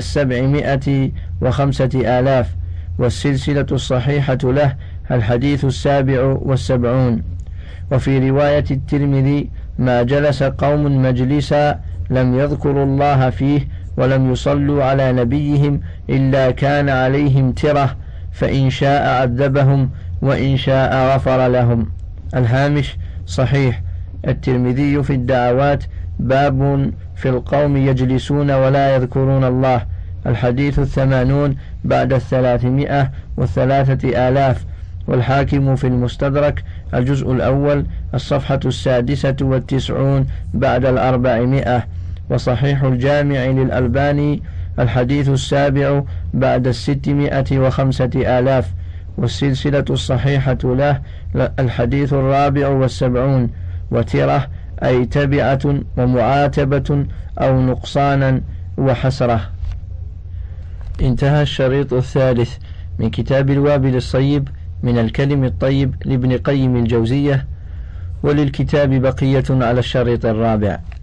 705,000. والسلسلة الصحيحة له الحديث 77. وفي رواية الترمذي: ما جلس قوم مجلسا لم يذكروا الله فيه ولم يصلوا على نبيهم إلا كان عليهم ترة، فإن شاء عذبهم وإن شاء غفر لهم. الهامش: صحيح الترمذي في الدعوات باب في القوم يجلسون ولا يذكرون الله. الحديث 80 بعد 303,000. والحاكم في المستدرك الجزء الأول الصفحة 96 بعد 400. وصحيح الجامع للألباني الحديث 7 بعد 605,000. والسلسلة الصحيحة له الحديث 74. وترة أي تبعة ومعاتبة أو نقصانا وحسرة. انتهى الشريط الثالث من كتاب الوابل الصيب من الكلم الطيب لابن قيم الجوزية. وللكتاب بقية على الشريط الرابع.